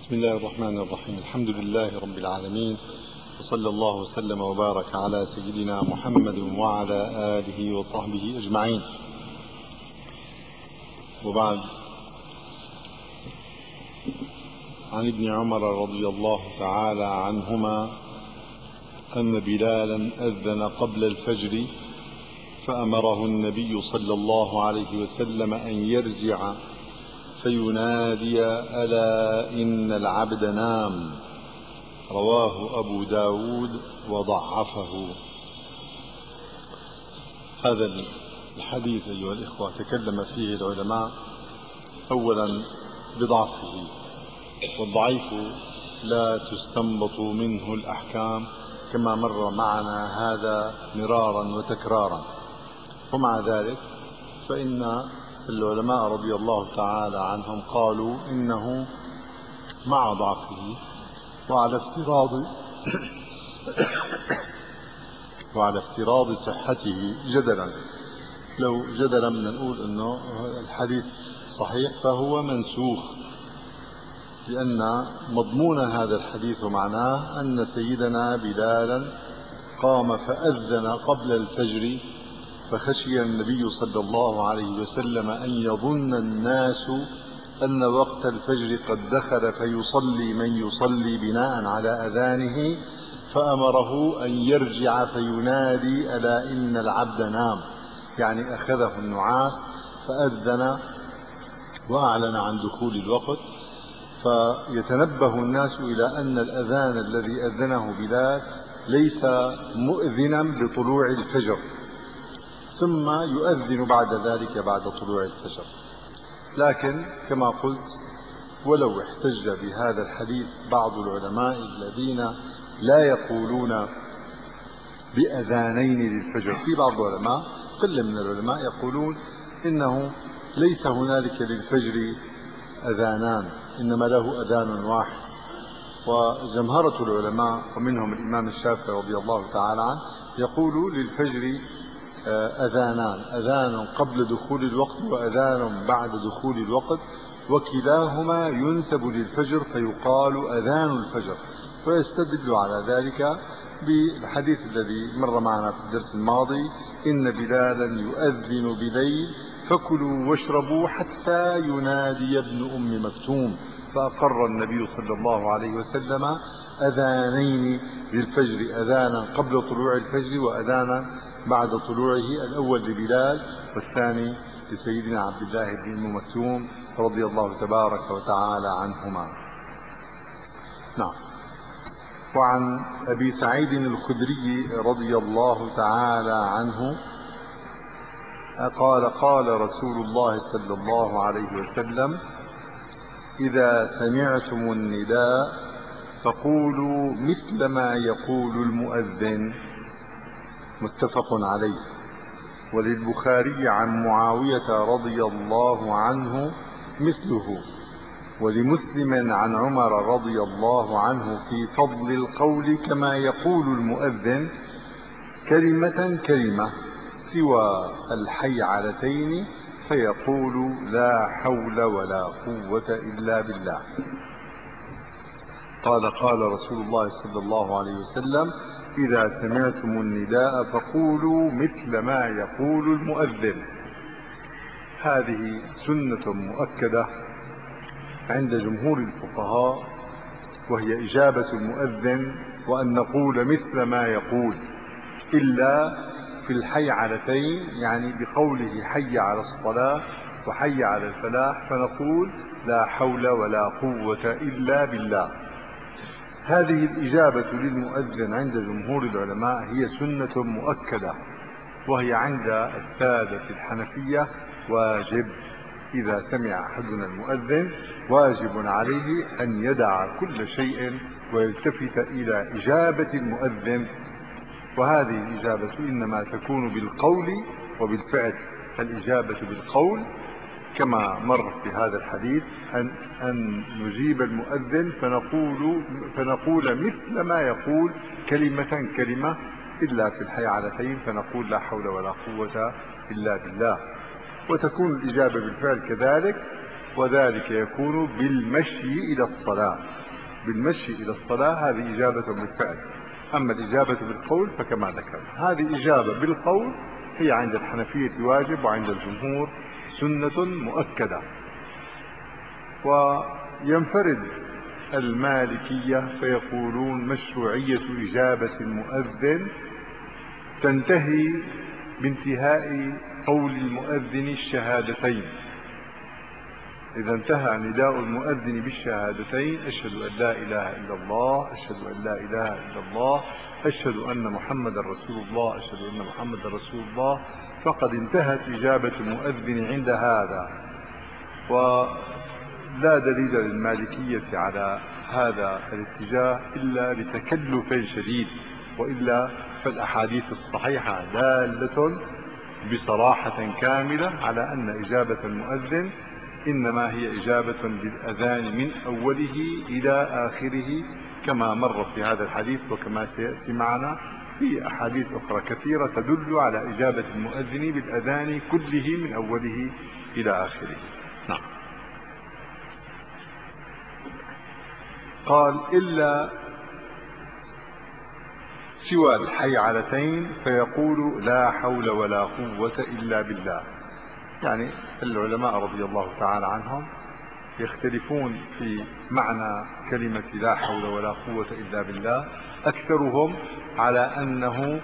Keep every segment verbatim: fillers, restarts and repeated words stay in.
بسم الله الرحمن الرحيم. الحمد لله رب العالمين، وصلى الله وسلم وبارك على سيدنا محمد وعلى آله وصحبه أجمعين، وبعد. عن ابن عمر رضي الله تعالى عنهما أن بلالا أذن قبل الفجر فأمره النبي صلى الله عليه وسلم أن يرجع فينادي: ألا إن العبد نام. رواه أبو داود وضعفه. هذا الحديث أيها الإخوة تكلم فيه العلماء أولا بضعفه، والضعيف لا تستنبط منه الأحكام كما مر معنا هذا مرارا وتكرارا. ومع ذلك فإن العلماء رضي الله تعالى عنهم قالوا إنه مع ضعفه وعلى افتراض وعلى افتراض صحته جدلا، لو جدلا بدنا نقول انه الحديث صحيح فهو منسوخ، لأن مضمون هذا الحديث معناه أن سيدنا بلالا قام فأذن قبل الفجر، فخشي النبي صلى الله عليه وسلم أن يظن الناس أن وقت الفجر قد دخل فيصلي من يصلي بناء على أذانه، فأمره أن يرجع فينادي: ألا إن العبد نام. يعني أخذه النعاس فأذن وأعلن عن دخول الوقت، فيتنبه الناس إلى أن الأذان الذي أذنه بلال ليس مؤذنا بطلوع الفجر، ثم يؤذن بعد ذلك بعد طلوع الفجر. لكن كما قلت، ولو احتج بهذا الحديث بعض العلماء الذين لا يقولون بأذانين للفجر، في بعض العلماء قلة من العلماء يقولون إنه ليس هنالك للفجر أذانان، إنما له أذان واحد. وجمهرة العلماء ومنهم الإمام الشافعي رضي الله تعالى عنه يقول للفجر أذانان: أذان قبل دخول الوقت وأذان بعد دخول الوقت، وكلاهما ينسب للفجر فيقال أذان الفجر. ويستدل على ذلك بالحديث الذي مر معنا في الدرس الماضي: إن بلالا يؤذن بليل فكلوا واشربوا حتى ينادي ابن أم مكتوم. فأقر النبي صلى الله عليه وسلم أذانين للفجر: أذانا قبل طلوع الفجر وأذانا بعد طلوعه، الأول لبلال والثاني لسيدنا عبد الله بن أم مكتوم رضي الله تبارك وتعالى عنهما. نعم. وعن أبي سعيد الخدري رضي الله تعالى عنه قال: قال رسول الله صلى الله عليه وسلم: إذا سمعتم النداء فقولوا مثل ما يقول المؤذن. متفق عليه. وللبخاري عن معاوية رضي الله عنه مثله، ولمسلم عن عمر رضي الله عنه في فضل القول كما يقول المؤذن كلمة كلمة سوى الحيعلتين فيقول: لا حول ولا قوة إلا بالله. قال: قال رسول الله صلى الله عليه وسلم: إذا سمعتم النداء فقولوا مثل ما يقول المؤذن. هذه سنة مؤكدة عند جمهور الفقهاء، وهي إجابة المؤذن وأن نقول مثل ما يقول، إلا في الحيعلتين، يعني بقوله حي على الصلاة وحي على الفلاح فنقول: لا حول ولا قوة إلا بالله. هذه الإجابة للمؤذن عند جمهور العلماء هي سنة مؤكدة، وهي عند السادة الحنفية واجب. إذا سمع أحدنا المؤذن واجب عليه أن يدع كل شيء ويلتفت إلى إجابة المؤذن. وهذه الإجابة إنما تكون بالقول وبالفعل. الإجابة بالقول كما مر في هذا الحديث أن, أن نجيب المؤذن فنقول, فنقول مثل ما يقول كلمة كلمة، إلا في الحيعلتين فنقول: لا حول ولا قوة إلا بالله. وتكون الإجابة بالفعل كذلك، وذلك يكون بالمشي إلى الصلاة. بالمشي إلى الصلاة هذه إجابة بالفعل. أما الإجابة بالقول فكما ذكر، هذه إجابة بالقول هي عند الحنفية واجب، وعند الجمهور سنة مؤكدة. وينفرد المالكية فيقولون مشروعية إجابة المؤذن تنتهي بانتهاء قول المؤذن الشهادتين. إذا انتهى نداء المؤذن بالشهادتين أشهد أن لا إله إلا الله، أشهد أن لا إله إلا الله، أشهد أن محمد رسول الله، أشهد أن محمد رسول الله، فقد انتهت إجابة المؤذن عند هذا. ولا دليل للمالكية على هذا الاتجاه إلا لتكلف شديد، وإلا فالأحاديث الصحيحة دالة بصراحة كاملة على أن إجابة المؤذن إنما هي إجابة للأذان من أوله إلى آخره، كما مر في هذا الحديث وكما سيأتي معنا في أحاديث أخرى كثيرة تدل على إجابة المؤذن بالأذان كله من أوله إلى آخره. نعم. قال إلا سوى الحيعلتين فيقول لا حول ولا قوة إلا بالله. يعني العلماء رضي الله تعالى عنهم يختلفون في معنى كلمة لا حول ولا قوة إلا بالله. أكثرهم على أنه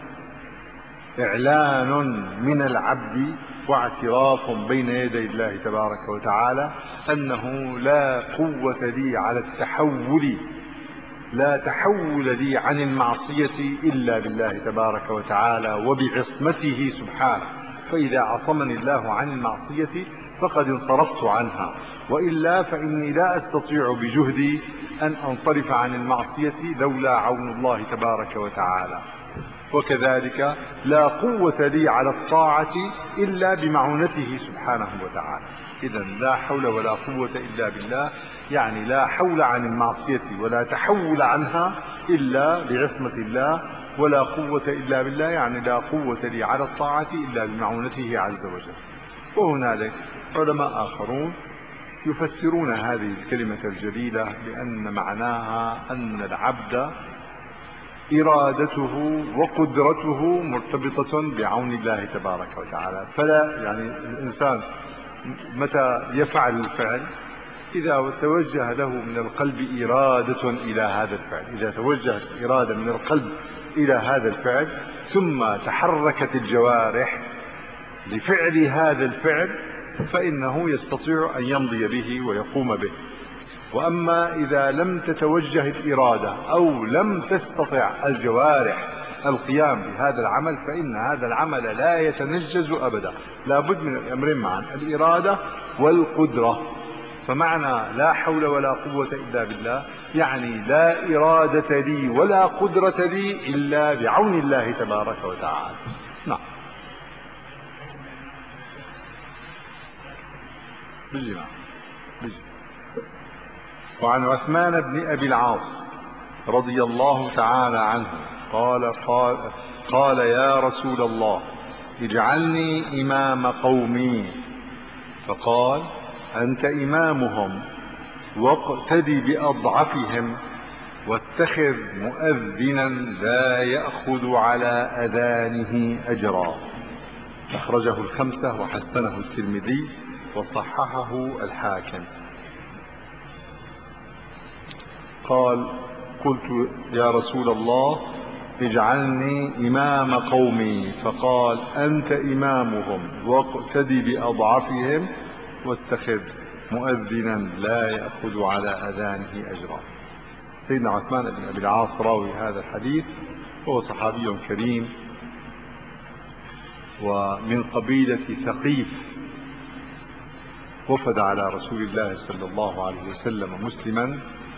إعلان من العبد واعتراف بين يدي الله تبارك وتعالى أنه لا قوة لي على التحول، لا تحول لي عن المعصية إلا بالله تبارك وتعالى وبعصمته سبحانه، فإذا عصمني الله عن المعصية فقد انصرفت عنها، وإلا فإني لا أستطيع بجهدي أن أنصرف عن المعصية لولا عون الله تبارك وتعالى. وكذلك لا قوة لي على الطاعة إلا بمعونته سبحانه وتعالى. إذن لا حول ولا قوة إلا بالله يعني لا حول عن المعصية ولا تحول عنها إلا بعصمة الله، ولا قوة إلا بالله يعني لا قوة لي على الطاعة إلا بمعونته عز وجل. وهنالك علماء آخرون يفسرون هذه الكلمة الجليلة بأن معناها أن العبد إرادته وقدرته مرتبطة بعون الله تبارك وتعالى، فلا يعني الإنسان متى يفعل الفعل إذا توجه له من القلب إرادة إلى هذا الفعل، إذا توجهت إرادة من القلب إلى هذا الفعل ثم تحركت الجوارح لفعل هذا الفعل فإنه يستطيع أن يمضي به ويقوم به. وأما إذا لم تتوجه الإرادة أو لم تستطع الجوارح القيام بهذا العمل فإن هذا العمل لا يتنجز أبدا، لا بد من الأمرين معا، الإرادة والقدرة. فمعنى لا حول ولا قوة إلا بالله يعني لا إرادة لي ولا قدرة لي إلا بعون الله تبارك وتعالى. نعم. بيجي معا بيجي. وعن عثمان بن أبي العاص رضي الله تعالى عنه قال قال قال يا رسول الله اجعلني إمام قومي، فقال أنت إمامهم واقتدي بأضعفهم واتخذ مؤذنا لا يأخذ على أذانه أجرا. أخرجه الخمسة وحسنه الترمذي وصححه الحاكم. قال قلت يا رسول الله اجعلني إمام قومي، فقال أنت إمامهم واقتدي بأضعفهم واتخذ مؤذنا لا يأخذ على أذانه أجرا. سيدنا عثمان بن أبي العاص راوي هذا الحديث وهو صحابي كريم ومن قبيلة ثقيف، وفد على رسول الله صلى الله عليه وسلم مسلما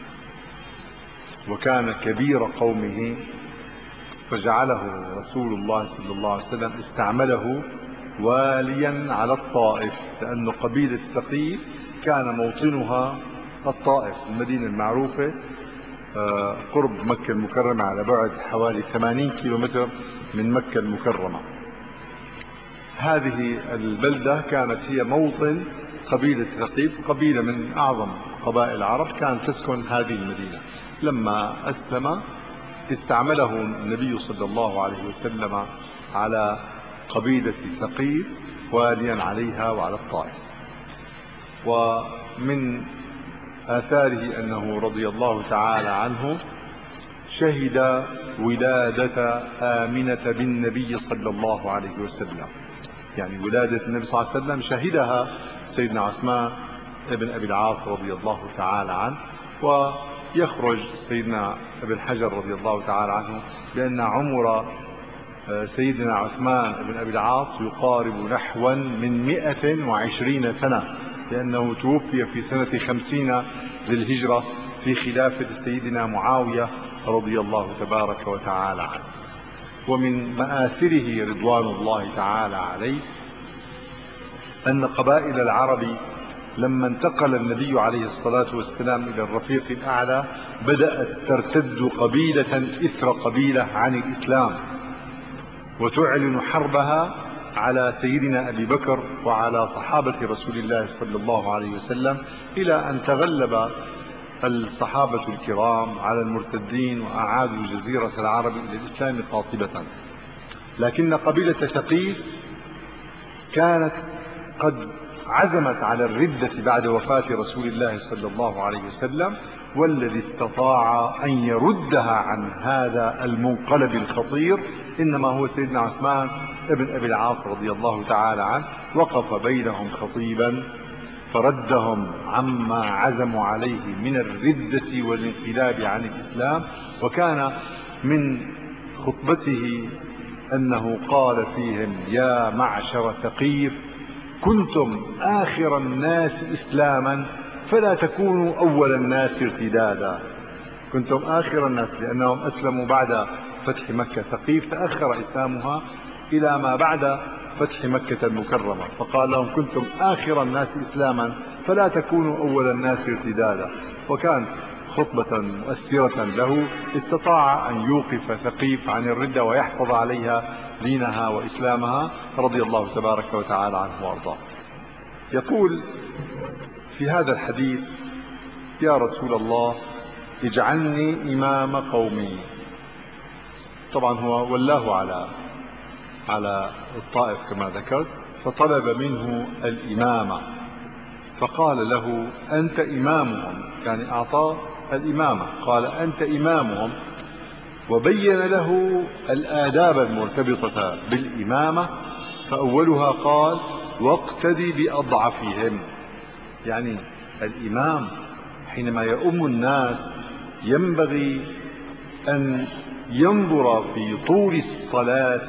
وكان كبير قومه، فجعله رسول الله صلى الله عليه وسلم استعمله واليا على الطائف، لأن قبيلة ثقيف كان موطنها الطائف، المدينة المعروفة قرب مكة المكرمة على بعد حوالي ثمانين كيلومتر من مكة المكرمة. هذه البلدة كانت هي موطن قبيلة ثقيف، قبيلة من أعظم قبائل العرب كانت تسكن هذه المدينة، لما أسلم استعمله النبي صلى الله عليه وسلم على قبيلة ثقيف واليا عليها وعلى الطائف. ومن آثاره أنه رضي الله تعالى عنه شهد ولادة آمنة بالنبي صلى الله عليه وسلم، يعني ولادة النبي صلى الله عليه وسلم شهدها سيدنا عثمان ابن أبي العاص رضي الله تعالى عنه. ويخرج سيدنا ابن حجر رضي الله تعالى عنه بأن عمر سيدنا عثمان بن أبي العاص يقارب نحوا من مئة وعشرين سنة، لأنه توفي في سنة خمسين للهجرة في خلافة سيدنا معاوية رضي الله تبارك وتعالى عنه. ومن مآثره رضوان الله تعالى عليه أن قبائل العرب لما انتقل النبي عليه الصلاة والسلام إلى الرفيق الأعلى بدأت ترتد قبيلة إثر قبيلة عن الإسلام وتعلن حربها على سيدنا أبي بكر وعلى صحابة رسول الله صلى الله عليه وسلم، إلى أن تغلب الصحابة الكرام على المرتدين وأعادوا جزيرة العرب إلى الإسلام قاطبة. لكن قبيلة ثقيف كانت قد عزمت على الردة بعد وفاة رسول الله صلى الله عليه وسلم، والذي استطاع أن يردها عن هذا المنقلب الخطير إنما هو سيدنا عثمان ابن أبي العاص رضي الله تعالى عنه. وقف بينهم خطيبا فردهم عما عزموا عليه من الردة والانقلاب عن الإسلام. وكان من خطبته أنه قال فيهم: يا معشر ثقيف، كنتم آخر الناس إسلاما فلا تكونوا أول الناس ارتدادا. كنتم آخر الناس، لأنهم أسلموا بعد فتح مكة. ثقيف تأخر إسلامها إلى ما بعد فتح مكة المكرمة، فقال لهم: كنتم آخر الناس إسلاما فلا تكونوا أول الناس ارتدادا. وكان خطبة مؤثرة له استطاع أن يوقف ثقيف عن الردة ويحفظ عليها دينها وإسلامها رضي الله تبارك وتعالى عنه وأرضاه. يقول في هذا الحديث: يا رسول الله، اجعلني إمام قومي. طبعا هو ولاه على على الطائف كما ذكرت، فطلب منه الإمامة، فقال له: أنت إمامهم، يعني أعطاه الإمامة، قال: أنت إمامهم. وبين له الآداب المرتبطة بالإمامة، فأولها قال: واقتدي بأضعفهم. يعني الإمام حينما يؤم الناس ينبغي أن ينظر في طول الصلاة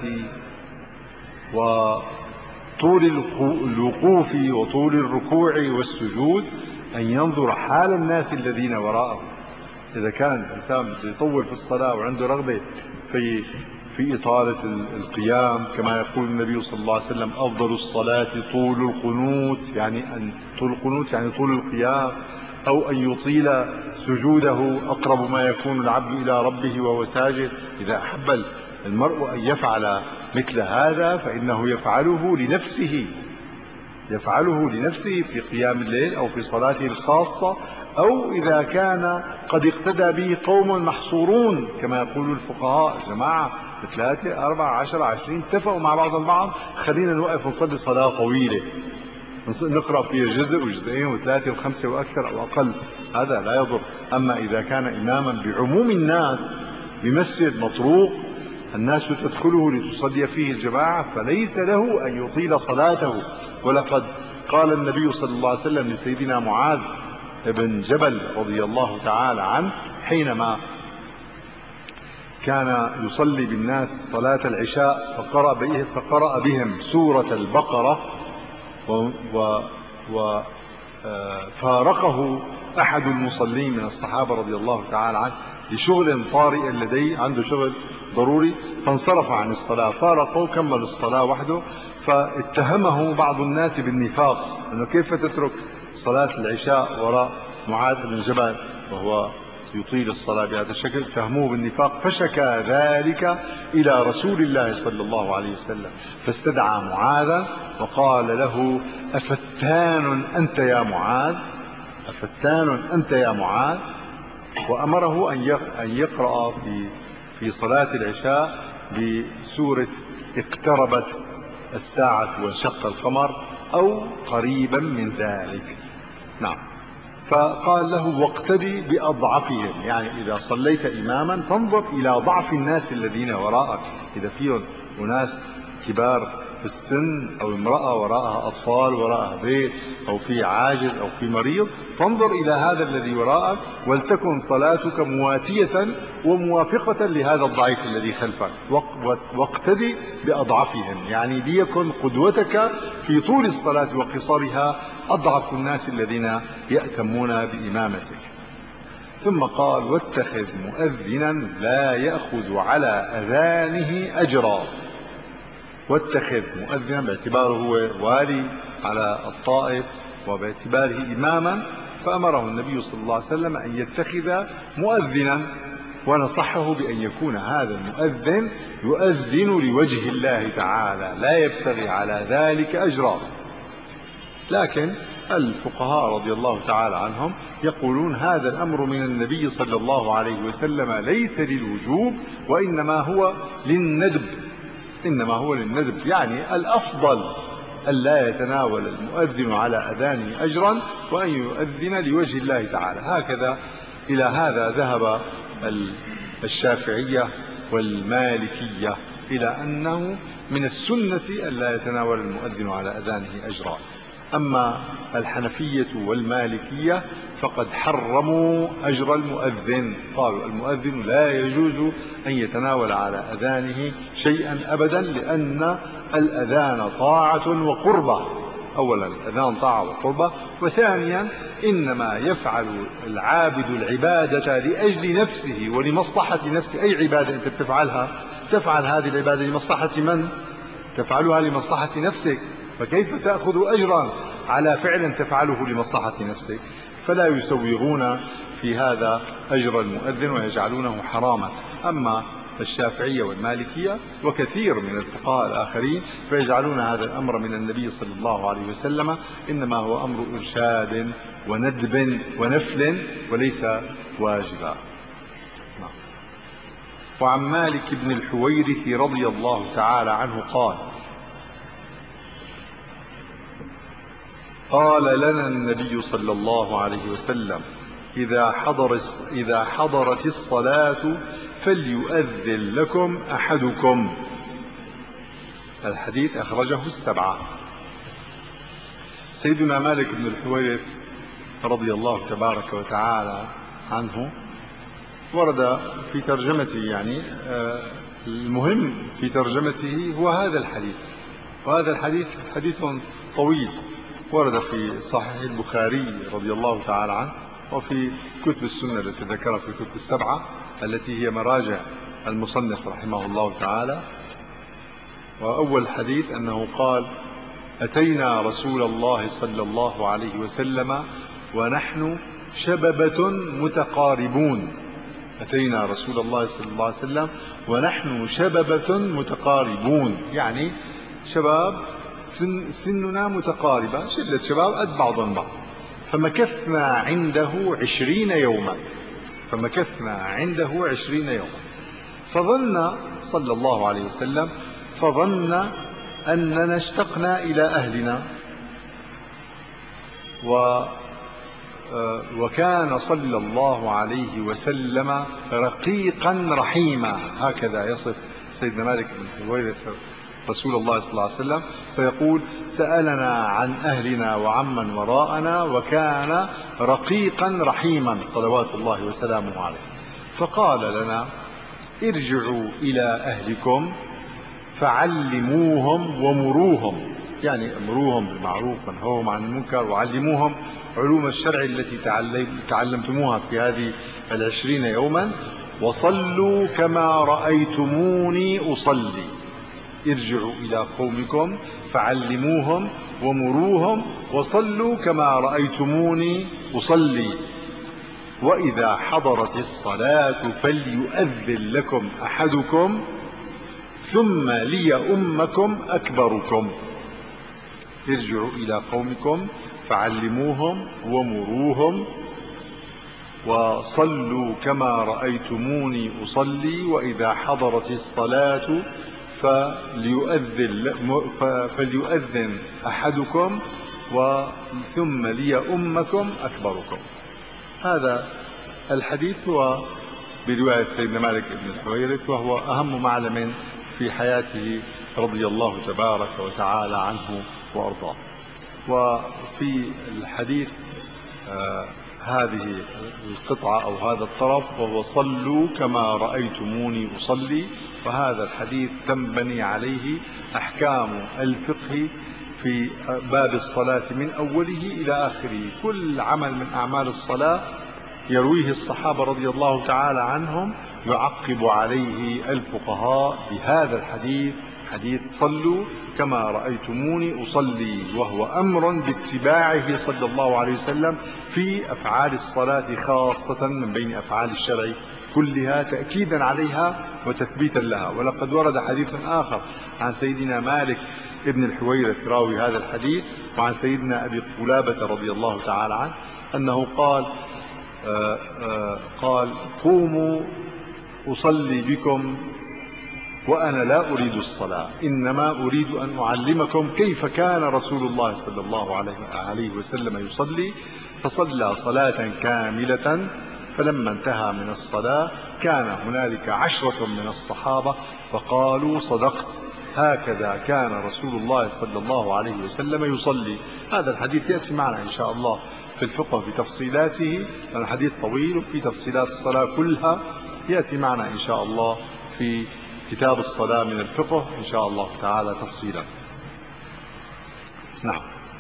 وطول الوقوف وطول الركوع والسجود، أن ينظر حال الناس الذين وراءه. إذا كان الإنسان يطول في الصلاة وعنده رغبة في في إطالة القيام، كما يقول النبي صلى الله عليه وسلم: أفضل الصلاة طول القنوت، يعني أن طول القنوت يعني طول القيام، أو أن يطيل سجوده، أقرب ما يكون العبد إلى ربه وهو ساجد. إذا أحب المرء أن يفعل مثل هذا فإنه يفعله لنفسه، يفعله لنفسه في قيام الليل أو في صلاته الخاصة، أو إذا كان قد اقتدى به قوم محصورون كما يقول الفقهاء: جماعة ثلاثة أربعة عشر عشرين اتفقوا مع بعض البعض، خلينا نوقف ونصلي صلاة طويلة نقرأ فيها جزء وجزئين وثلاثة وخمسة وأكثر أو أقل، هذا لا يضر. أما إذا كان إماما بعموم الناس بمسجد مطروق الناس تدخله لتصلي فيه الجماعة، فليس له أن يطيل صلاته. ولقد قال النبي صلى الله عليه وسلم لسيدنا معاذ بن جبل رضي الله تعالى عنه حينما كان يصلي بالناس صلاة العشاء فقرأ بهم, فقرأ بهم سورة البقرة، وفارقه أحد المصلين من الصحابة رضي الله تعالى عنه لشغل طارئ لديه، عنده شغل ضروري، فانصرف عن الصلاة، فارقه كمل الصلاة وحده. فاتهمه بعض الناس بالنفاق، أنه كيف تترك صلاة العشاء وراء معاذ بن جبل وهو يطيل الصلاة بهذا الشكل، اتهموه بالنفاق، فشكى ذلك إلى رسول الله صلى الله عليه وسلم، فاستدعى معاذا وقال له: أفتان أنت يا معاذ؟ أفتان أنت يا معاذ؟ وأمره أن يقرأ في في صلاة العشاء بسورة اقتربت الساعة وانشق القمر أو قريبا من ذلك. نعم. فقال له واقتدي بأضعفهم، يعني إذا صليت إماما فانظر إلى ضعف الناس الذين وراءك، إذا فيهم أناس كبار في السن أو امرأة وراءها أطفال وراءها بيت أو في عاجز أو في مريض، فانظر إلى هذا الذي وراءك ولتكن صلاتك مواتية وموافقة لهذا الضعيف الذي خلفك، واقتدي بأضعفهم، يعني ليكن قدوتك في طول الصلاة وقصرها أضعف الناس الذين يأتمون بإمامتك. ثم قال واتخذ مؤذنا لا يأخذ على أذانه أجرا. واتخذ مؤذنا باعتباره هو والي على الطائف وباعتباره إماما، فأمره النبي صلى الله عليه وسلم أن يتخذ مؤذنا، ونصحه بأن يكون هذا المؤذن يؤذن لوجه الله تعالى لا يبتغي على ذلك أجرا. لكن الفقهاء رضي الله تعالى عنهم يقولون هذا الأمر من النبي صلى الله عليه وسلم ليس للوجوب وإنما هو للندب، إنما هو للندب، يعني الأفضل ألا يتناول المؤذن على أذانه أجرا وأن يؤذن لوجه الله تعالى. هكذا إلى هذا ذهب الشافعية والمالكية، إلى أنه من السنة ألا يتناول المؤذن على أذانه أجرا. أما الحنفية والمالكية فقد حرموا أجر المؤذن، قالوا المؤذن لا يجوز أن يتناول على أذانه شيئا أبدا، لأن الأذان طاعة وقربة. أولا الأذان طاعة وقربة، وثانيا إنما يفعل العابد العبادة لأجل نفسه ولمصلحة نفسه. أي عبادة أنت بتفعلها تفعل هذه العبادة لمصلحة من؟ تفعلها لمصلحة نفسك، فكيف تأخذ أجرا على فعل تفعله لمصلحة نفسك؟ فلا يسوغون في هذا أجر المؤذن ويجعلونه حراما. أما الشافعية والمالكية وكثير من الفقهاء الآخرين فيجعلون هذا الأمر من النبي صلى الله عليه وسلم إنما هو أمر إرشاد وندب ونفل وليس واجبا. وعن مالك بن الحويرث رضي الله تعالى عنه قال قال لنا النبي صلى الله عليه وسلم إذا حضر إذا حضرت الصلاة فليؤذن لكم أحدكم. الحديث أخرجه السبعة. سيدنا مالك بن الحويرث رضي الله تبارك وتعالى عنه ورد في ترجمته، يعني المهم في ترجمته هو هذا الحديث، وهذا الحديث حديث طويل ورد في صحيح البخاري رضي الله تعالى عنه وفي كتب السنة التي ذكرها في الكتب السبعة التي هي مراجع المصنف رحمه الله تعالى. وأول حديث أنه قال أتينا رسول الله صلى الله عليه وسلم ونحن شببة متقاربون. أتينا رسول الله صلى الله عليه وسلم ونحن شببة متقاربون، يعني شباب سن سننا متقاربة، شلة شباب قد بعضهم بعض. فمكثنا عنده عشرين يوما فمكثنا عنده عشرين يوما فظن صلى الله عليه وسلم فظن أننا اشتقنا إلى أهلنا، و وكان صلى الله عليه وسلم رقيقا رحيما. هكذا يصف سيدنا مالك بن الحويرث رسول الله صلى الله عليه وسلم، فيقول سألنا عن أهلنا وعمن وراءنا وكان رقيقا رحيما صلوات الله وسلامه عليه. فقال لنا ارجعوا إلى أهلكم فعلموهم ومروهم، يعني امروهم بالمعروف وانهوهم عن المنكر وعلموهم علوم الشرع التي تعلمتموها في هذه العشرين يوما، وصلوا كما رأيتموني أصلي. ارجعوا إلى قومكم فعلموهم ومروهم وصلوا كما رأيتموني أصلي، وإذا حضرت الصلاة فليؤذن لكم أحدكم ثم ليؤمكم أكبركم. ارجعوا إلى قومكم فعلموهم ومروهم وصلوا كما رأيتموني أصلي، وإذا حضرت الصلاة فليؤذن, فليؤذن أحدكم ثم ليؤمكم أكبركم. هذا الحديث هو برواية سيدنا مالك بن الحويرث، وهو أهم معلم في حياته رضي الله تبارك وتعالى عنه وأرضاه. وفي الحديث آه هذه القطعة أو هذا الطرف، وهو صلوا كما رأيتموني أصلي، وهذا الحديث تنبني عليه أحكام الفقه في باب الصلاة من أوله إلى آخره. كل عمل من أعمال الصلاة يرويه الصحابة رضي الله تعالى عنهم يعقب عليه الفقهاء بهذا الحديث، حديث صلوا كما رأيتموني أصلي، وهو أمر باتباعه صلى الله عليه وسلم في أفعال الصلاة خاصة من بين أفعال الشرع كلها، تأكيدا عليها وتثبيتا لها. ولقد ورد حديث آخر عن سيدنا مالك ابن الحويرث راوي هذا الحديث، وعن سيدنا أبي قلابة رضي الله تعالى عنه أنه قال آآ آآ قال قوموا أصلي بكم وأنا لا أريد الصلاة، إنما أريد أن أعلمكم كيف كان رسول الله صلى الله عليه وسلم يصلي. فصلى صلاة كاملة، فلما انتهى من الصلاة كان هنالك عشرة من الصحابة فقالوا صدقت، هكذا كان رسول الله صلى الله عليه وسلم يصلي. هذا الحديث يأتي معنا إن شاء الله في الفقه بتفصيلاته، لأن الحديث طويل وفي تفصيلات الصلاة كلها يأتي معنا إن شاء الله في كتاب الصلاة من الفقه إن شاء الله تعالى تفصيلا. نعم.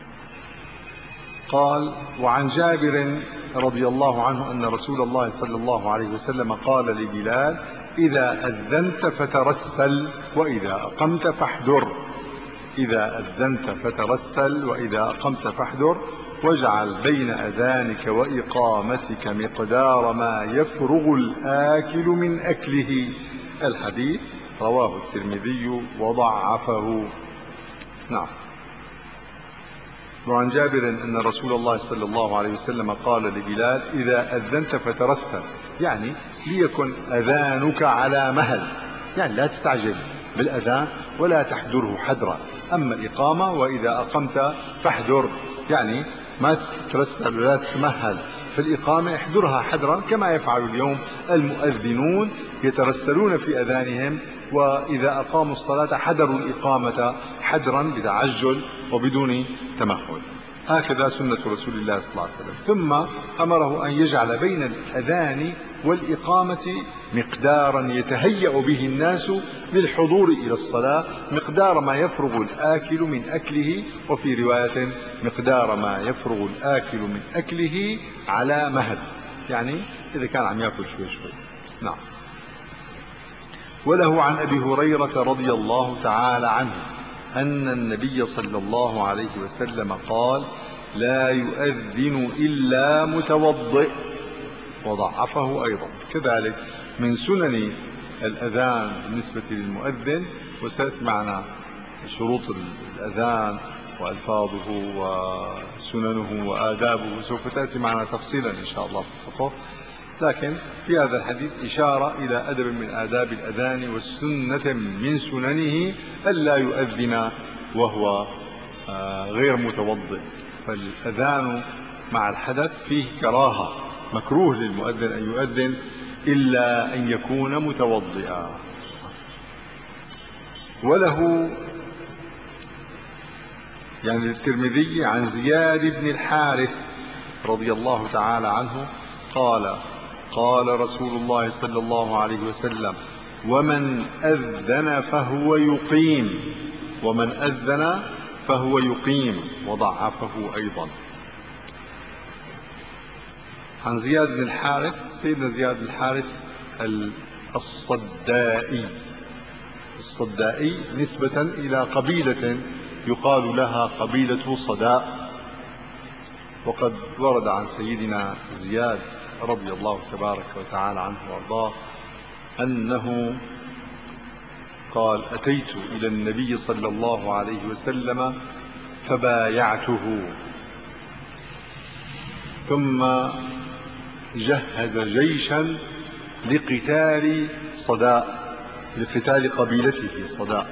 قال: وعن جابر رضي الله عنه أن رسول الله صلى الله عليه وسلم قال لبلال: إذا أذنت فترسل وإذا أقمت فاحذر. إذا أذنت فترسل وإذا أقمت فاحذر، واجعل بين أذانك وإقامتك مقدار ما يفرغ الآكل من أكله. الحديث رواه الترمذي وضعفه. نعم. وعن جابر أن رسول الله صلى الله عليه وسلم قال لبلال: إذا أذنت فترسل، يعني ليكن أذانك على مهل، يعني لا تستعجل بالأذان ولا تحذره حذرا. أما الإقامة وإذا أقمت فاحذر، يعني ما تترسل ولا تتمهل في الإقامة، احذرها حذرا كما يفعل اليوم المؤذنون، يترسلون في أذانهم، وإذا أقاموا الصلاة حذروا الإقامة حذرا بتعجل وبدون تمهل. هكذا سنة رسول الله صلى الله عليه وسلم. ثم أمره أن يجعل بين الأذان والإقامة مقدارا يتهيأ به الناس للحضور إلى الصلاة، مقدار ما يفرغ الآكل من أكله، وفي رواية مقدار ما يفرغ الآكل من أكله على مهل، يعني إذا كان عم يأكل شوي شوي. نعم. وله عن أبي هريرة رضي الله تعالى عنه أن النبي صلى الله عليه وسلم قال: لا يؤذن إلا متوضئ، وضعفه أيضا. كذلك من سنن الأذان بالنسبة للمؤذن، وسيأتي معنا شروط الأذان وألفاظه وسننه وآدابه، سوف تأتي معنا تفصيلا إن شاء الله في الفقه. لكن في هذا الحديث إشارة إلى أدب من آداب الأذان والسنة من سننه ألا يؤذن وهو غير متوضئ. فالأذان مع الحدث فيه كراهة، مكروه للمؤذن أن يؤذن إلا أن يكون متوضئا. وله يعني الترمذي عن زياد بن الحارث رضي الله تعالى عنه قال: قال رسول الله صلى الله عليه وسلم: ومن أذن فهو يقيم، ومن أذن فهو يقيم، وضعفه أيضا. عن زياد بن الحارث، سيدنا زياد بن الحارث الصدائي، الصدائي نسبة إلى قبيلة يقال لها قبيلة صداء. وقد ورد عن سيدنا زياد رضي الله تبارك وتعالى عنه وارضاه أنه قال: أتيت إلى النبي صلى الله عليه وسلم فبايعته، ثم جهز جيشا لقتال صداء، لقتال قبيلته صداء.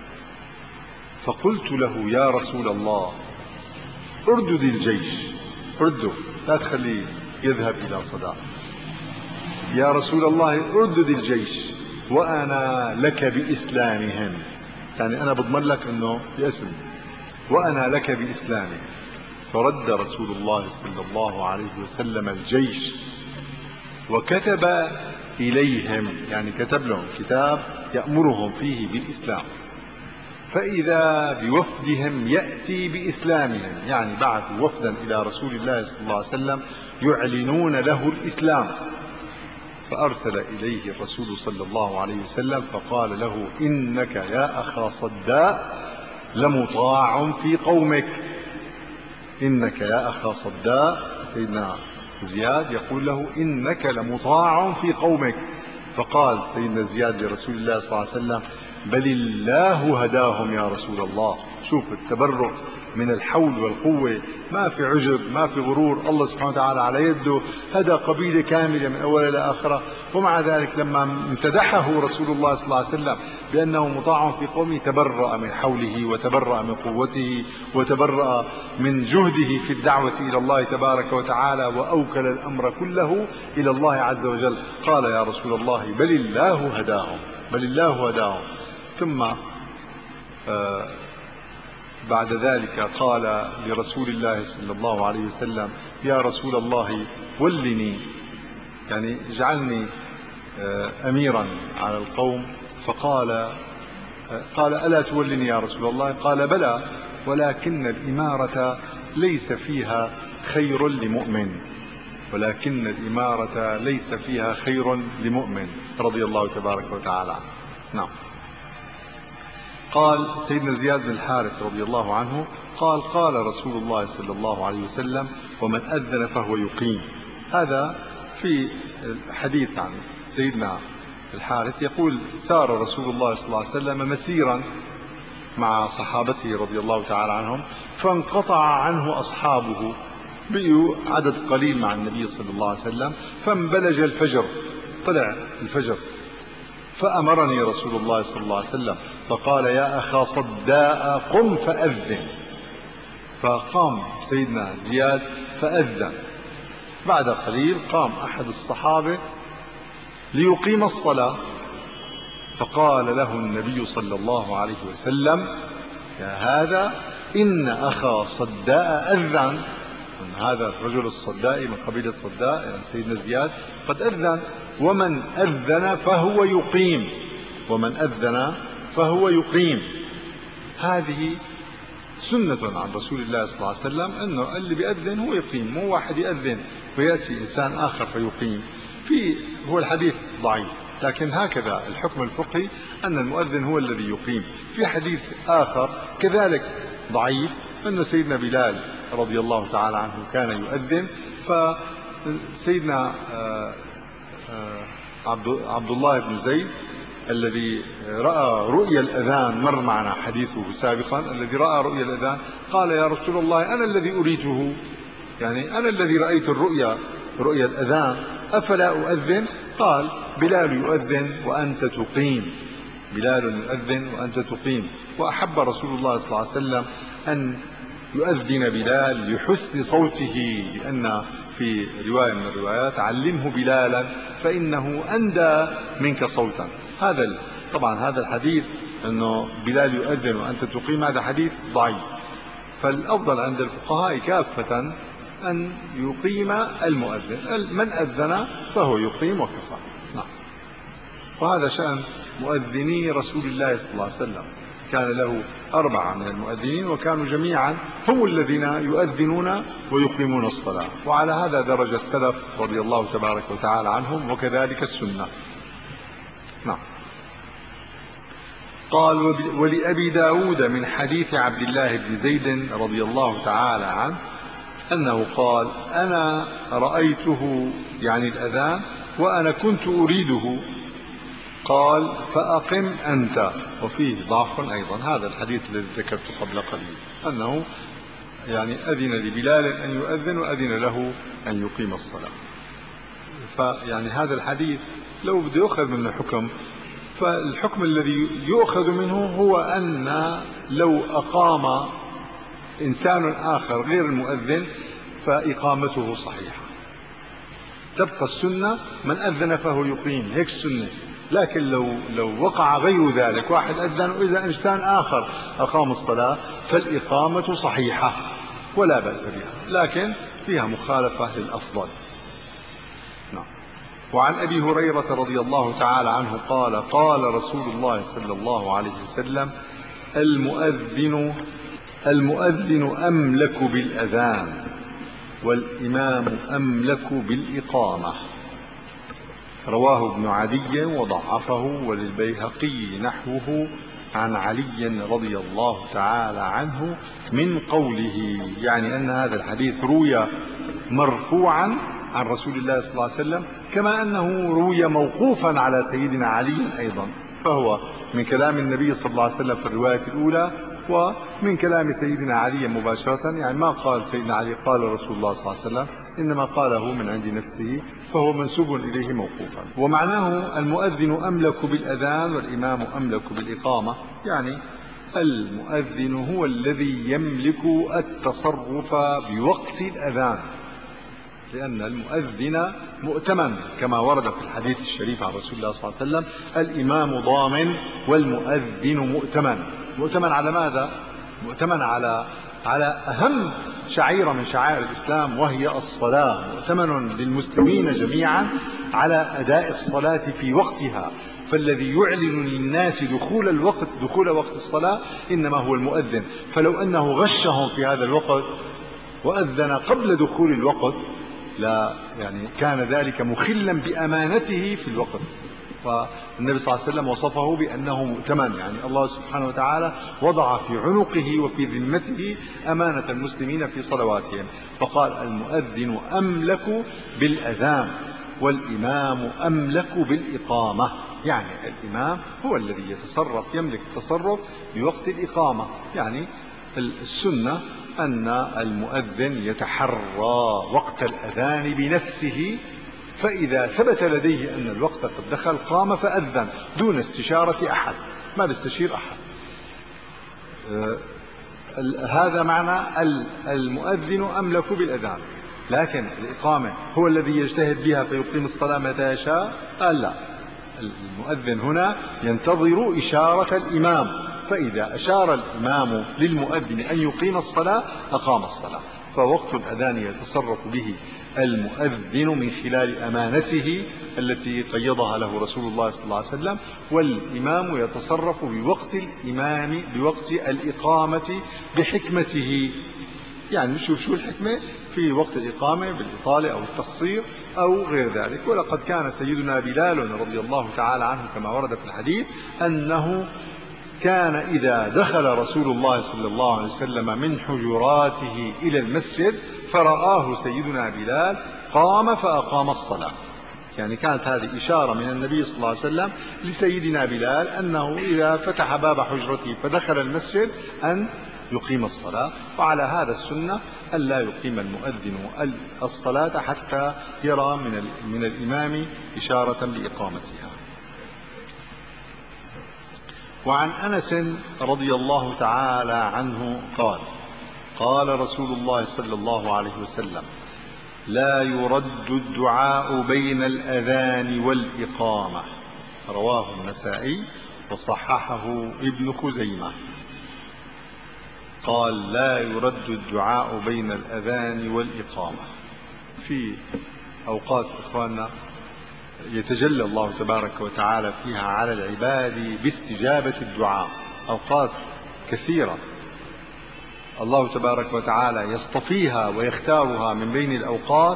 فقلت له يا رسول الله اردد الجيش، رده لا تخليه يذهب إلى صداء. يا رسول الله اردد الجيش وأنا لك بإسلامهم، يعني أنا بضمن لك أنه يسلم، وأنا لك بإسلامهم. فرد رسول الله صلى الله عليه وسلم الجيش وكتب إليهم، يعني كتب لهم كتاب يأمرهم فيه بالإسلام. فإذا بوفدهم يأتي بإسلامهم، يعني بعثوا وفدا إلى رسول الله صلى الله عليه وسلم يعلنون له الإسلام. فأرسل إليه الرسول صلى الله عليه وسلم فقال له إنك يا أخا صداء لمطاع في قومك. إنك يا أخا صداء، سيدنا زياد يقول له إنك لمطاع في قومك. فقال سيدنا زياد لرسول الله صلى الله عليه وسلم بل الله هداهم يا رسول الله. شوف التبرؤ من الحول والقوة، ما في عجب، ما في غرور، الله سبحانه وتعالى على يده هدى قبيلة كاملة من أولها إلى آخرها. ومع ذلك لما امتدحه رسول الله صلى الله عليه وسلم بأنه مطاع في قومه تبرأ من حوله وتبرأ من قوته وتبرأ من جهده في الدعوة إلى الله تبارك وتعالى، وأوكل الأمر كله إلى الله عز وجل. قال يا رسول الله بل الله هداهم، بل الله هداهم. ثم آه بعد ذلك قال لرسول الله صلى الله عليه وسلم يا رسول الله ولني، يعني اجعلني أميرا على القوم. فقال قال ألا تولني يا رسول الله؟ قال بلى، ولكن الإمارة ليس فيها خير لمؤمن، ولكن الإمارة ليس فيها خير لمؤمن رضي الله تبارك وتعالى. نعم. قال سيدنا زياد بن الحارث رضي الله عنه قال قال رسول الله صلى الله عليه وسلم ومن أذن فهو يقيم. هذا في الحديث عن سيدنا الحارث يقول سار رسول الله صلى الله عليه وسلم مسيرا مع صحابته رضي الله تعالى عنهم، فانقطع عنه أصحابه، بقوا عدد قليل مع النبي صلى الله عليه وسلم. فانبلج الفجر، طلع الفجر، فأمرني رسول الله صلى الله عليه وسلم فقال يا أخا صداء قم فأذن. فقام سيدنا زياد فأذن. بعد قليل قام أحد الصحابة ليقيم الصلاة، فقال له النبي صلى الله عليه وسلم يا هذا إن أخا صداء أذن. هذا الرجل الصداء من قبيلة صداء يعني سيدنا زياد قد أذن، ومن أذن فهو يقيم، ومن أذن فهو يقيم. هذه سنة عن رسول الله صلى الله عليه وسلم أنه اللي بيأذن هو يقيم، مو واحد يأذن ويأتي إنسان آخر فيقيم. في هو الحديث ضعيف، لكن هكذا الحكم الفقهي أن المؤذن هو الذي يقيم. في حديث آخر كذلك ضعيف أن سيدنا بلال رضي الله تعالى عنه كان يؤذن، فسيدنا عبد الله بن زيد الذي رأى رؤيا الأذان، مر معنا حديثه سابقا، الذي رأى رؤيا الأذان قال يا رسول الله أنا الذي أريته، يعني أنا الذي رأيت الرؤيا، رؤيا الأذان، أفلا أؤذن؟ قال بلال يؤذن وأنت تقيم، بلال يؤذن وأنت تقيم. وأحب رسول الله صلى الله عليه وسلم أن يؤذن بلال لحسن صوته، لأن في رواية من الروايات علمه بلالا فإنه أندى منك صوتا. هذا طبعا هذا الحديث أنه بلال يؤذن وأنت تقيم هذا حديث ضعيف، فالأفضل عند الفقهاء كافة أن يقيم المؤذن، من أذن فهو يقيم وكفى. نعم. وهذا شأن مؤذني رسول الله صلى الله عليه وسلم، كان له أربعة من المؤذنين وكانوا جميعا هم الذين يؤذنون ويقيمون الصلاة، وعلى هذا درج السلف رضي الله تبارك وتعالى عنهم، وكذلك السنة. نعم. قال ولأبي داود من حديث عبد الله بن زيد رضي الله تعالى عنه أنه قال أنا رأيته يعني الأذان وأنا كنت أريده، قال فأقم أنت. وفيه ضعف أيضا هذا الحديث الذي ذكرته قبل قليل، أنه يعني أذن لبلال أن يؤذن وأذن له أن يقيم الصلاة. فيعني هذا الحديث لو بده يؤخذ منه حكم، فالحكم الذي يؤخذ منه هو أن لو أقام إنسان آخر غير المؤذن فإقامته صحيحة، تبقى السنة من أذن فهو يقيم، هيك السنة. لكن لو لو وقع غير ذلك، واحد أذن وإذا إنسان آخر أقام الصلاة فالإقامة صحيحة ولا بأس بها، لكن فيها مخالفة للأفضل. نعم. وعن أبي هريرة رضي الله تعالى عنه قال قال رسول الله صلى الله عليه وسلم المؤذن المؤذن أملك بالأذان والإمام أملك بالإقامة. رواه ابن عدي وضعفه، وللبيهقي نحوه عن علي رضي الله تعالى عنه من قوله، يعني أن هذا الحديث روي مرفوعا عن رسول الله صلى الله عليه وسلم، كما أنه روي موقوفا على سيدنا علي أيضا، فهو من كلام النبي صلى الله عليه وسلم في الرواية الأولى ومن كلام سيدنا علي مباشرة، يعني ما قال سيدنا علي قال رسول الله صلى الله عليه وسلم، إنما قاله من عند نفسه، فهو منسوب إليه موقوفا. ومعناه المؤذن أملك بالأذان والإمام أملك بالإقامة، يعني المؤذن هو الذي يملك التصرف بوقت الأذان، لأن المؤذن مؤتمن كما ورد في الحديث الشريف عن رسول الله صلى الله عليه وسلم الإمام ضامن والمؤذن مؤتمن. مؤتمن على ماذا؟ مؤتمن على على أهم شعيرة من شعائر الإسلام وهي الصلاة، مؤتمن للمسلمين جميعا على أداء الصلاة في وقتها، فالذي يعلن للناس دخول الوقت دخول وقت الصلاة إنما هو المؤذن، فلو أنه غشهم في هذا الوقت وأذن قبل دخول الوقت لا يعني كان ذلك مخلا بأمانته في الوقت. فالنبي صلى الله عليه وسلم وصفه بأنه مؤتمن، يعني الله سبحانه وتعالى وضع في عنقه وفي ذمته أمانة المسلمين في صلواتهم، فقال المؤذن أملك بالأذان والإمام أملك بالإقامة، يعني الإمام هو الذي يتصرف يملك التصرف بوقت الإقامة. يعني السنة أن المؤذن يتحرى وقت الأذان بنفسه، فإذا ثبت لديه أن الوقت قد دخل قام فأذن دون استشارة أحد، ما بيستشير أحد. آه هذا معنى المؤذن أملك بالأذان. لكن الإقامة هو الذي يجتهد بها فيقيم الصلاة متى يشاء؟ قال لا، المؤذن هنا ينتظر إشارة الإمام، فإذا أشار الإمام للمؤذن أن يقيم الصلاة أقام الصلاة، فوقت الأذان يتصرف به المؤذن من خلال أمانته التي قيضها له رسول الله صلى الله عليه وسلم، والإمام يتصرف بوقت الإمام بوقت الإقامة بحكمته. يعني شو شو الحكمة في وقت الإقامة بالإطالة أو التقصير أو غير ذلك. ولقد كان سيدنا بلال رضي الله تعالى عنه كما ورد في الحديث أنه كان إذا دخل رسول الله صلى الله عليه وسلم من حجراته إلى المسجد فرآه سيدنا بلال قام فأقام الصلاة، يعني كانت هذه إشارة من النبي صلى الله عليه وسلم لسيدنا بلال أنه إذا فتح باب حجرته فدخل المسجد أن يقيم الصلاة. وعلى هذا السنة أن لا يقيم المؤذن الصلاة حتى يرى من من الإمام إشارة بإقامتها. وعن أنس رضي الله تعالى عنه قال قال رسول الله صلى الله عليه وسلم لا يرد الدعاء بين الأذان والإقامة. رواه النسائي وصححه ابن خزيمة. قال لا يرد الدعاء بين الأذان والإقامة. في أوقات إخواننا يتجلى الله تبارك وتعالى فيها على العباد باستجابة الدعاء، أوقات كثيرة الله تبارك وتعالى يصطفيها ويختارها من بين الأوقات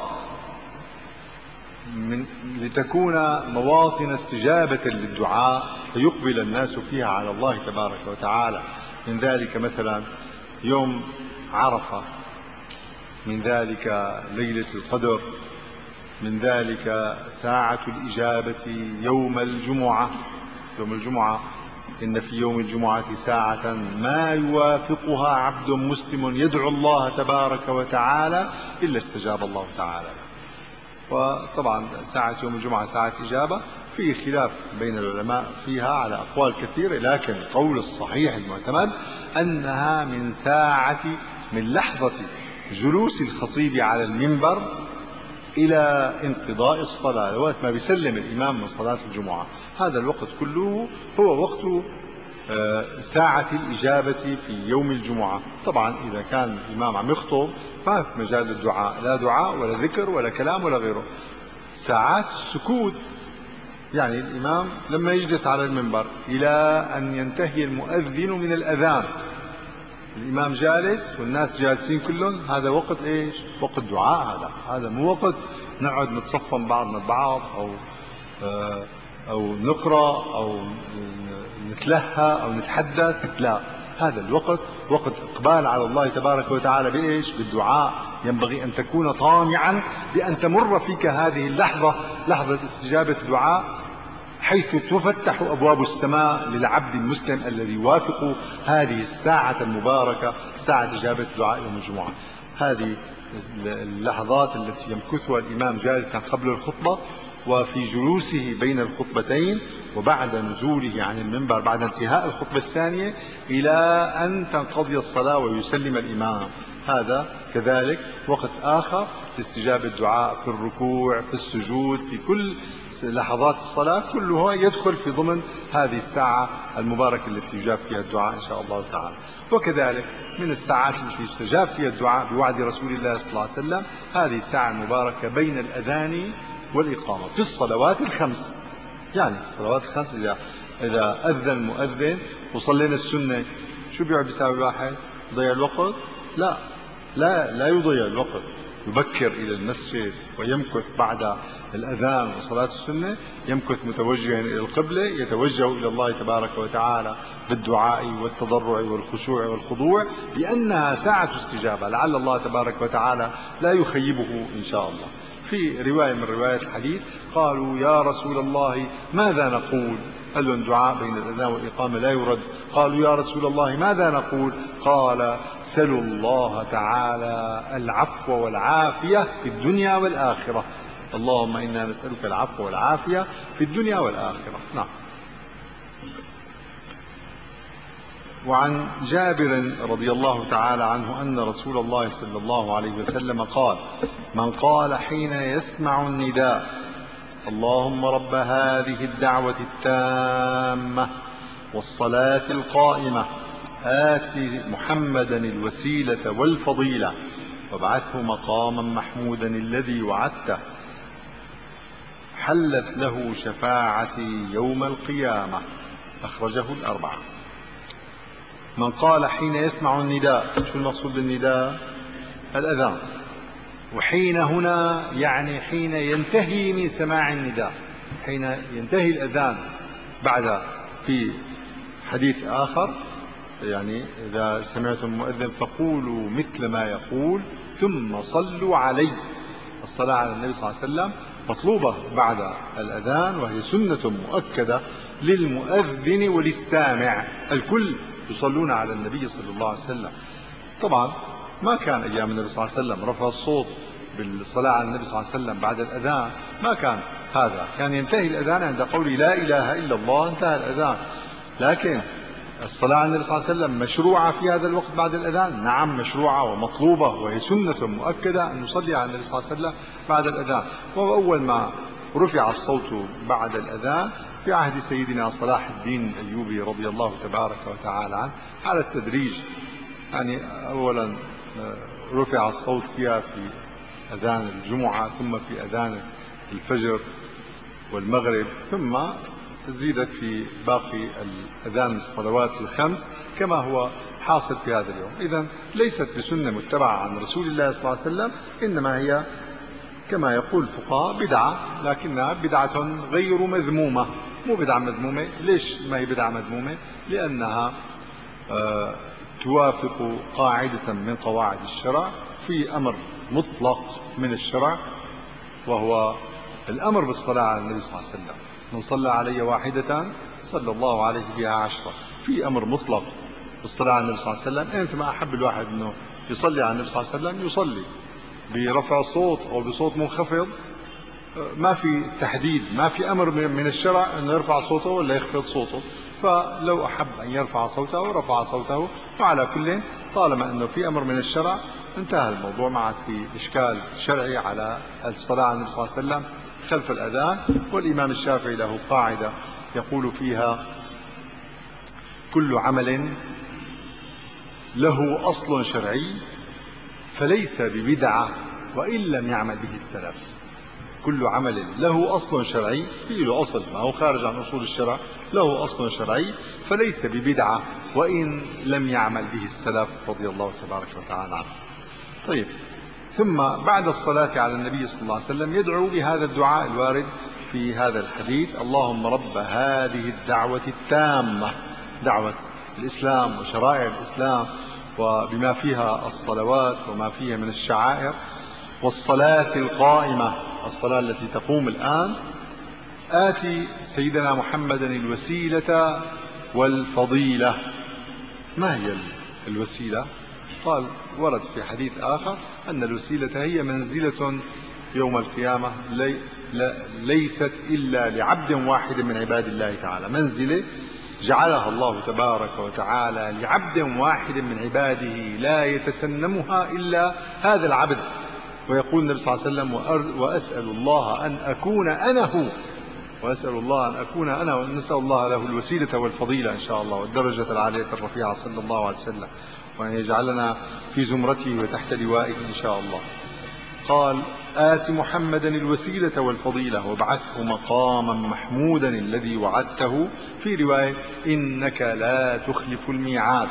من لتكون مواطن استجابة للدعاء فيقبل الناس فيها على الله تبارك وتعالى. من ذلك مثلا يوم عرفة، من ذلك ليلة القدر، من ذلك ساعة الإجابة يوم الجمعة. يوم الجمعة إن في يوم الجمعة ساعة ما يوافقها عبد مسلم يدعو الله تبارك وتعالى إلا استجاب الله تعالى له. وطبعا ساعة يوم الجمعة ساعة إجابة، في خلاف بين العلماء فيها على أقوال كثيرة، لكن القول الصحيح المعتمد أنها من ساعة من لحظة جلوس الخطيب على المنبر إلى انقضاء الصلاة، وقت ما بيسلم الإمام من صلاة الجمعة. هذا الوقت كله هو وقت ساعة الإجابة في يوم الجمعة. طبعا إذا كان الإمام عم يخطب ما في مجال للدعاء، لا دعاء ولا ذكر ولا كلام ولا غيره. ساعات السكوت، يعني الإمام لما يجلس على المنبر إلى أن ينتهي المؤذن من الأذان، الإمام جالس والناس جالسين كلهم، هذا وقت إيش؟ وقت دعاء. هذا هذا مو وقت نقعد نتصفن بعضنا البعض أو أو نقرأ أو نتلهى أو نتحدث، لا، هذا الوقت وقت إقبال على الله تبارك وتعالى بإيش؟ بالدعاء. ينبغي أن تكون طامعا بأن تمر فيك هذه اللحظة، لحظة استجابة الدعاء، حيث تفتح أبواب السماء للعبد المسلم الذي يوافق هذه الساعة المباركة، ساعة إجابة الدعاء يوم الجمعة. هذه اللحظات التي يمكثها الإمام جالسا قبل الخطبة، وفي جلوسه بين الخطبتين، وبعد نزوله عن المنبر بعد انتهاء الخطبة الثانية إلى أن تنقضي الصلاة ويسلم الإمام. هذا كذلك وقت آخر لاستجابة الدعاء، في الركوع، في السجود، في كل لحظات الصلاة، كلها يدخل في ضمن هذه الساعة المباركة التي يجاب فيها الدعاء إن شاء الله تعالى. وكذلك من الساعات التي يستجاب فيها الدعاء بوعد رسول الله صلى الله عليه وسلم هذه الساعة المباركة بين الأذان والإقامة في الصلوات الخمس. يعني الصلوات الخمس إذا إذا أذن المؤذن وصلينا السنة، شو بيقعد بيساوي واحد؟ ضيع الوقت؟ لا، لا لا يضيع الوقت، يبكر إلى المسجد ويمكث بعد الأذان وصلاة السنة، يمكث متوجها إلى القبلة، يتوجه إلى الله تبارك وتعالى بالدعاء والتضرع والخشوع والخضوع، لأنها ساعة استجابة، لعل الله تبارك وتعالى لا يخيبه إن شاء الله. في رواية من روايات الحديث قالوا يا رسول الله ماذا نقول؟ قال لهم دعاء بين الأذان والإقامة لا يرد. قالوا يا رسول الله ماذا نقول؟ قال سلوا الله تعالى العفو والعافية في الدنيا والآخرة. اللهم إنا نسألك العفو والعافية في الدنيا والآخرة. نعم. وعن جابر رضي الله تعالى عنه أن رسول الله صلى الله عليه وسلم قال من قال حين يسمع النداء اللهم رب هذه الدعوة التامة والصلاة القائمة آت محمدا الوسيلة والفضيلة وابعثه مقاما محمودا الذي وعدته حلت له شفاعتي يوم القيامة. أخرجه الأربعة. من قال حين يسمع النداء، شو المقصود بالنداء؟ الأذان. وحين هنا يعني حين ينتهي من سماع النداء، حين ينتهي الأذان. بعد في حديث آخر يعني إذا سمعتم المؤذن فقولوا مثل ما يقول ثم صلوا علي. الصلاة على النبي صلى الله عليه وسلم مطلوبة بعد الأذان، وهي سنة مؤكدة للمؤذن وللسامع، الكل يصلون على النبي صلى الله عليه وسلم. طبعا ما كان أيام النبي صلى الله عليه وسلم رفع الصوت بالصلاة على النبي صلى الله عليه وسلم بعد الأذان، ما كان هذا، كان ينتهي الأذان عند قول لا إله إلا الله، انتهى الأذان. لكن الصلاة على النبي صلى الله عليه وسلم مشروعة في هذا الوقت بعد الأذان؟ نعم مشروعة ومطلوبة، وهي سنة مؤكدة أن نصلي على النبي صلى الله عليه وسلم بعد الأذان. وأول ما رفع الصوت بعد الأذان في عهد سيدنا صلاح الدين الأيوبي رضي الله تبارك وتعالى عنه على التدريج، يعني أولا رفع الصوت فيها في أذان الجمعة، ثم في أذان الفجر والمغرب، ثم زيدت في باقي الأذان الصلوات الخمس كما هو حاصل في هذا اليوم. إذن ليست بسنة متبعة عن رسول الله صلى الله عليه وسلم، إنما هي كما يقول الفقهاء بدعة، لكنها بدعة غير مذمومة. مو بدعة مذمومة. ليش ما هي بدعة مذمومة؟ لأنها آه توافق قاعدة من قواعد الشرع في أمر مطلق من الشرع، وهو الأمر بالصلاة على النبي صلى الله عليه وسلم. من صلى علي واحدة صلى الله عليه بها عشرة. في أمر مطلق بالصلاة على النبي صلى الله عليه وسلم. أنت ما أحب الواحد أنه يصلي على النبي صلى الله عليه وسلم يصلي برفع صوت أو بصوت منخفض، ما في تحديد، ما في أمر من الشرع أنه يرفع صوته ولا يخفض صوته، فلو أحب أن يرفع صوته رفع صوته. وعلى كل طالما أنه في أمر من الشرع انتهى الموضوع. معك في إشكال شرعي على الصلاة على النبي صلى الله عليه وسلم خلف الأذان. والإمام الشافعي له قاعدة يقول فيها: كل عمل له أصل شرعي فليس ببدعة وإن لم يعمل به السلف. كل عمل له أصل شرعي، فيه له أصل، ما هو خارج عن أصول الشرع، له أصل شرعي فليس ببدعة وإن لم يعمل به السلف رضي الله تبارك وتعالى عنه. طيب، ثم بعد الصلاة على النبي صلى الله عليه وسلم يدعو بهذا الدعاء الوارد في هذا الحديث: اللهم رب هذه الدعوة التامة، دعوة الإسلام وشرائع الإسلام وبما فيها الصلوات وما فيها من الشعائر، والصلاة القائمة، الصلاة التي تقوم الآن، آتي سيدنا محمدا الوسيلة والفضيلة. ما هي الوسيلة؟ قال ورد في حديث آخر أن الوسيلة هي منزلة يوم القيامة لي ليست إلا لعبد واحد من عباد الله تعالى، منزلة جعلها الله تبارك وتعالى لعبد واحد من عباده لا يتسنمها إلا هذا العبد. ويقول النبي صلى الله عليه وسلم: وأسأل الله أن أكون أنا هو، وأسأل الله أن أكون أنا، ونسأل الله له الوسيلة والفضيلة إن شاء الله والدرجة العالية الرفيعة صلى الله عليه وسلم، وأن يجعلنا في زمرته وتحت لوائه إن شاء الله. قال: آت محمدا الوسيلة والفضيلة وابعثه مقاما محمودا الذي وعدته، في رواية: إنك لا تخلف الميعاد.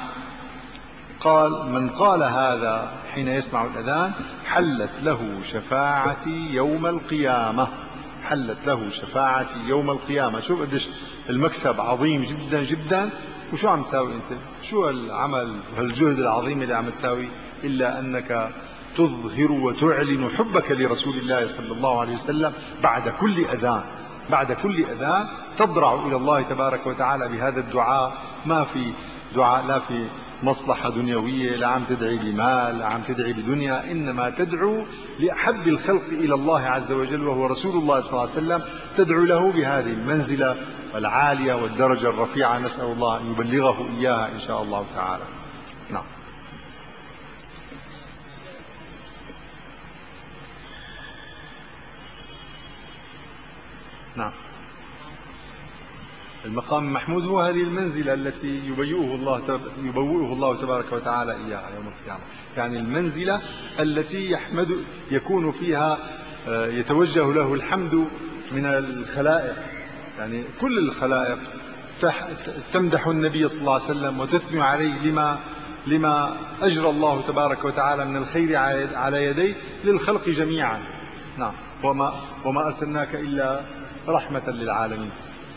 قال: من قال هذا حين يسمع الأذان حلت له شفاعتي يوم القيامة، حلت له شفاعتي يوم القيامة. شوف قديش المكسب عظيم جدا جدا. وشو عم تساوي انت؟ شو العمل والجهد العظيم اللي عم تساوي إلا أنك تظهر وتعلن حبك لرسول الله صلى الله عليه وسلم بعد كل أذان، بعد كل أذان تضرع إلى الله تبارك وتعالى بهذا الدعاء. ما في دعاء لا في مصلحة دنيوية، لا عم تدعي بمال، لا عم تدعي بدنيا، إنما تدعو لأحب الخلق إلى الله عز وجل وهو رسول الله صلى الله عليه وسلم، تدعو له بهذه المنزلة العالية والدرجة الرفيعة. نسأل الله أن يبلغه إياها إن شاء الله تعالى. نعم. نعم. المقام المحمود هو هذه المنزلة التي يبوئه الله يبوئه الله تبارك وتعالى إياها يوم القيامة، يعني المنزلة التي يحمد يكون فيها يتوجه له الحمد من الخلائق، يعني كل الخلائق تمدح النبي صلى الله عليه وسلم وتثني عليه لما لما أجرى الله تبارك وتعالى من الخير على يديه للخلق جميعا. نعم. وما وما أرسلناك إلا رحمة للعالمين.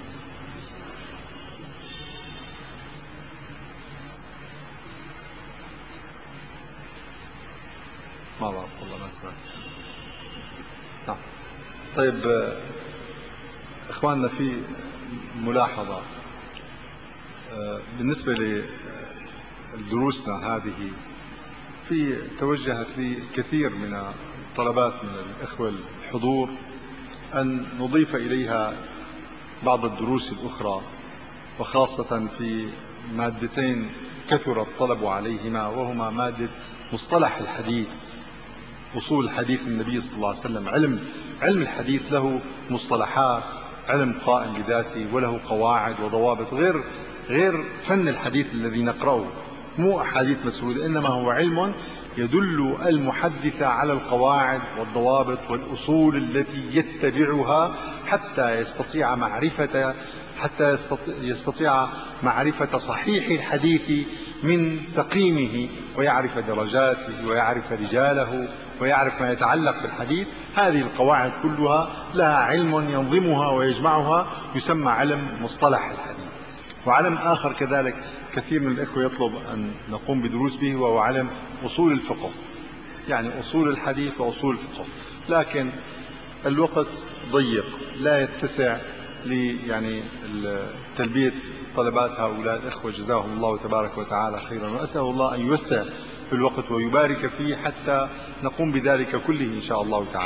ما بعرف والله، ما سمعت. نعم. طيب إخواننا، في ملاحظة بالنسبة لدروسنا هذه، في توجهت لي كثير من الطلبات من الإخوة الحضور أن نضيف إليها بعض الدروس الأخرى، وخاصة في مادتين كثر الطلب عليهما، وهما مادة مصطلح الحديث، أصول حديث النبي صلى الله عليه وسلم. علم علم الحديث له مصطلحات، علم قائم بذاته وله قواعد وضوابط، غير غير فن الحديث الذي نقرأه، مو أحاديث مسعودة، إنما هو علم يدل المحدث على القواعد والضوابط والأصول التي يتبعها حتى يستطيع معرفة حتى يستطيع معرفة صحيح الحديث من سقيمه، ويعرف درجاته ويعرف رجاله ويعرف ما يتعلق بالحديث. هذه القواعد كلها لها علم ينظمها ويجمعها يسمى علم مصطلح الحديث. وعلم آخر كذلك كثير من الإخوة يطلب أن نقوم بدروس به، وهو علم أصول الفقه، يعني أصول الحديث وأصول الفقه، لكن الوقت ضيق لا يتسع لي يعني تلبية طلبات هؤلاء الإخوة، جزاهم الله تبارك وتعالى خيرا، وأسأل الله أن يوسع في الوقت ويبارك فيه حتى نقوم بذلك كله إن شاء الله تعالى.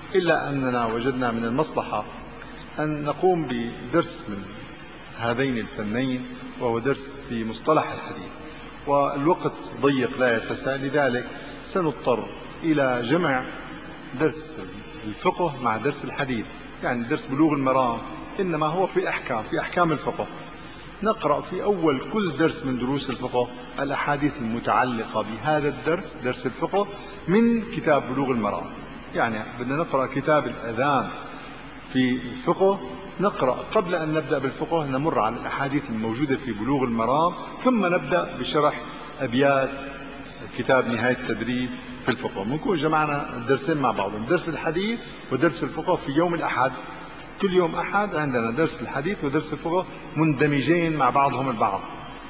إلا أننا وجدنا من المصلحة أن نقوم بدرس من هذين الفنين، وهو درس في مصطلح الحديث، والوقت ضيق لا يتسع، لذلك سنضطر إلى جمع درس الفقه مع درس الحديث. يعني درس بلوغ المرام إنما هو في الأحكام، في أحكام الفقه. نقرأ في أول كل درس من دروس الفقه الأحاديث المتعلقة بهذا الدرس، درس الفقه، من كتاب بلوغ المرام. يعني بدنا نقرأ كتاب الأذان في الفقه، نقرأ قبل أن نبدأ بالفقه نمر على الأحاديث الموجودة في بلوغ المرام، ثم نبدأ بشرح أبيات كتاب نهاية التدريب في الفقه. بنكون جمعنا الدرسين مع بعضهم، درس الحديث ودرس الفقه في يوم الأحد. كل يوم أحد عندنا درس الحديث ودرس الفقه مندمجين مع بعضهم البعض.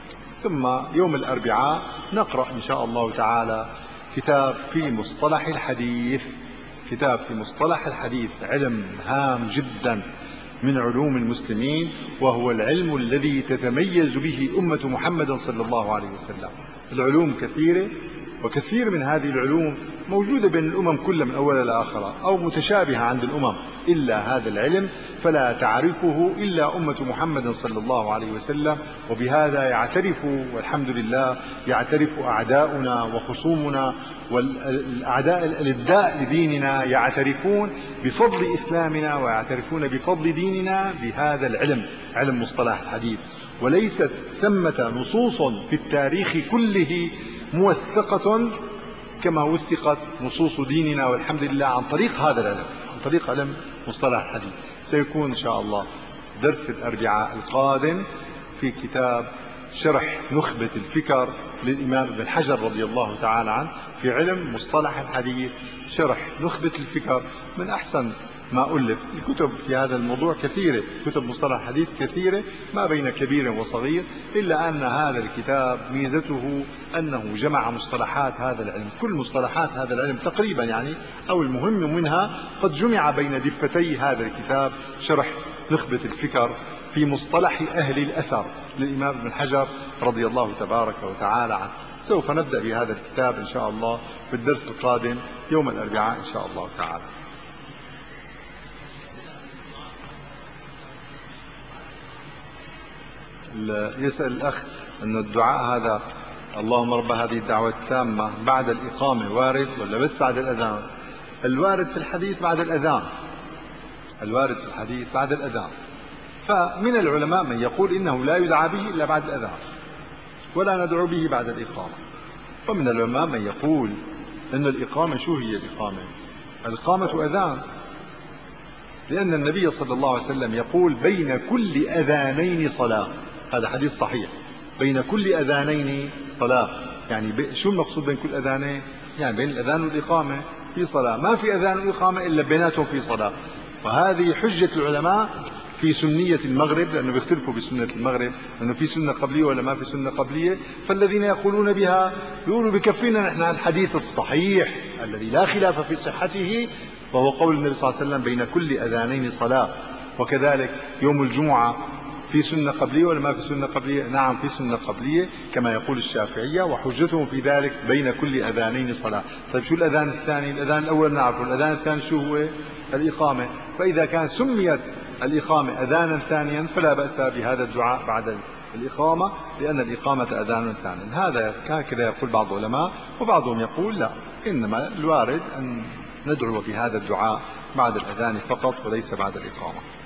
ثم يوم الأربعاء نقرأ إن شاء الله تعالى كتاب في مصطلح الحديث. كتاب في مصطلح الحديث علم هام جدا من علوم المسلمين، وهو العلم الذي تتميز به أمة محمد صلى الله عليه وسلم. العلوم كثيرة، وكثير من هذه العلوم موجودة بين الأمم كلها من أولها لآخرها، أو متشابهة عند الأمم، إلا هذا العلم فلا تعرفه إلا أمة محمد صلى الله عليه وسلم. وبهذا يعترف، والحمد لله، يعترف أعداؤنا وخصومنا والأعداء الألداء لديننا، يعترفون بفضل إسلامنا ويعترفون بفضل ديننا بهذا العلم، علم مصطلح الحديث. وليست ثمة نصوص في التاريخ كله موثقة كما وثقت نصوص ديننا، والحمد لله، عن طريق هذا العلم، عن طريق علم مصطلح الحديث. سيكون إن شاء الله درس الأربعاء القادم في كتاب شرح نخبة الفكر للإمام ابن حجر رضي الله تعالى عنه في علم مصطلح الحديث. شرح نخبة الفكر من أحسن ما ألف. الكتب في هذا الموضوع كثيرة، كتب مصطلح الحديث كثيرة ما بين كبير وصغير، إلا أن هذا الكتاب ميزته أنه جمع مصطلحات هذا العلم، كل مصطلحات هذا العلم تقريبا يعني، أو المهم منها قد جمع بين دفتي هذا الكتاب، شرح نخبة الفكر في مصطلح أهل الأثر للإمام ابن حجر رضي الله تبارك وتعالى عنه. سوف نبدأ بهذا الكتاب إن شاء الله في الدرس القادم يوم الأربعاء إن شاء الله تعالى. يسأل الأخ أن الدعاء هذا اللهم رب هذه الدعوة التامة بعد الإقامة وارد ولا بس بعد الأذان؟ الوارد في الحديث بعد الأذان، الوارد في الحديث بعد الأذان. فمن العلماء من يقول إنه لا يدعى به إلا بعد الأذان ولا ندعو به بعد الإقامة، ومن العلماء من يقول أن الإقامة، شو هي الإقامة؟ الإقامة أذان، لأن النبي صلى الله عليه وسلم يقول بين كل أذانين صلاة. هذا حديث صحيح، بين كل أذانين صلاة. يعني شو المقصود بين كل أذانين؟ يعني بين الأذان والإقامة في صلاة، ما في أذان وإقامة إلا بيناتهم في صلاة. فهذه حجة العلماء في سنية المغرب، لأنه بيختلفوا بسنة المغرب، لأنه في سنة قبلية ولا ما في سنة قبلية. فالذين يقولون بها يقولوا بكفينا نحن الحديث الصحيح الذي لا خلاف في صحته، وهو قول النبي صلى الله عليه وسلم بين كل أذانين صلاة. وكذلك يوم الجمعة في سنة قبلية ولا ما في سنة قبلية؟ نعم في سنة قبلية كما يقول الشافعية، وحجتهم في ذلك بين كل أذانين صلاة. طيب شو الأذان الثاني؟ الأذان الأول نعرفه، الأذان الثاني شو هو؟ الإقامة. فإذا كان سميت الإقامة أذانا ثانيا فلا بأس بهذا الدعاء بعد الإقامة، لأن الإقامة أذان ثاني. هذا هكذا يقول بعض العلماء، وبعضهم يقول لا، إنما الوارد أن ندعو بهذا الدعاء بعد الأذان فقط وليس بعد الإقامة.